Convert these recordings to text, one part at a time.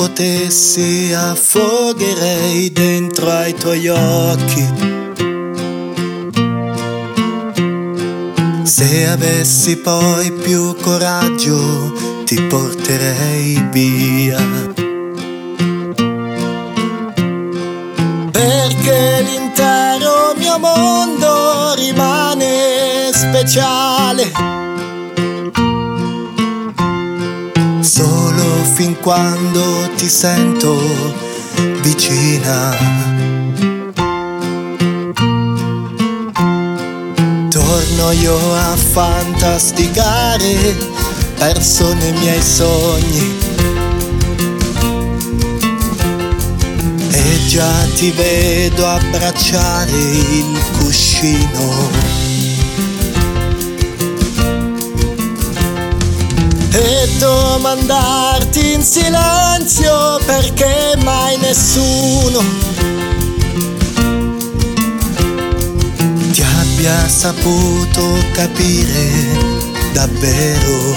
potessi affogherei dentro ai tuoi occhi. Se avessi poi più coraggio ti porterei via, perché l'intero mio mondo rimane speciale solo fin quando ti sento vicina. Torno io a fantasticare, perso nei miei sogni, e già ti vedo abbracciare il cuscino e domandarti in silenzio perché mai nessuno ti abbia saputo capire davvero.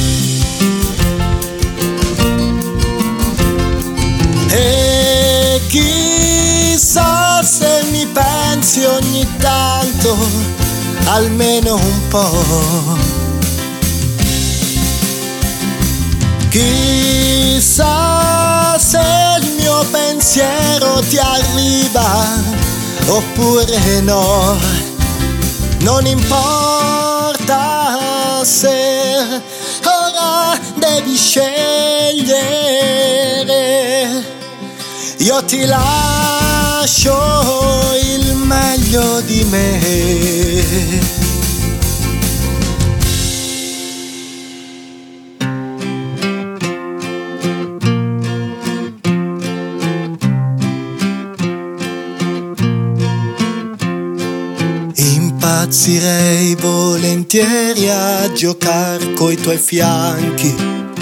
E chissà se mi pensi ogni tanto, almeno un po'. Chissà se il mio pensiero ti arriva oppure no. Non importa se ora devi scegliere, io ti lascio il meglio di me. Impazzirei volentieri a giocar coi tuoi fianchi,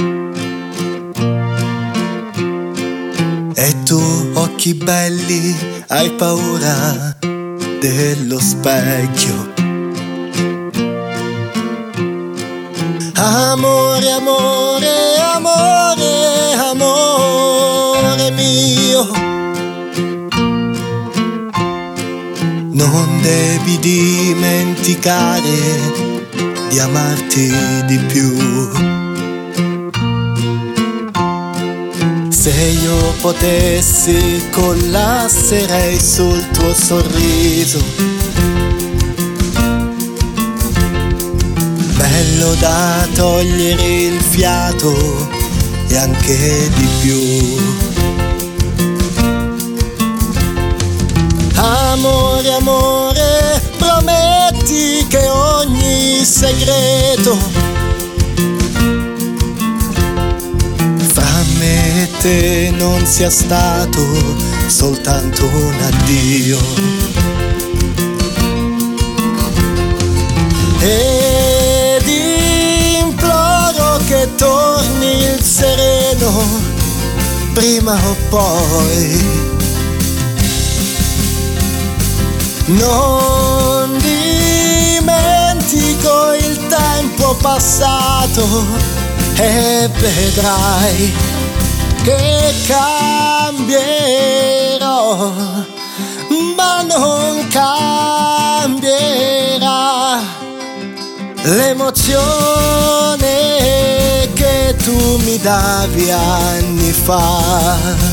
e tu, occhi belli, hai paura dello specchio. Amore, amore, amore, amore mio, non devi dimenticare di amarti di più. Se io potessi collasserei sul tuo sorriso, bello da togliere il fiato e anche di più. Amore, amore, prometti che ogni segreto fra me e te non sia stato soltanto un addio. Ed imploro che torni il sereno prima o poi. Non dimentico il tempo passato e vedrai che cambierò, ma non cambierà l'emozione che tu mi davi anni fa.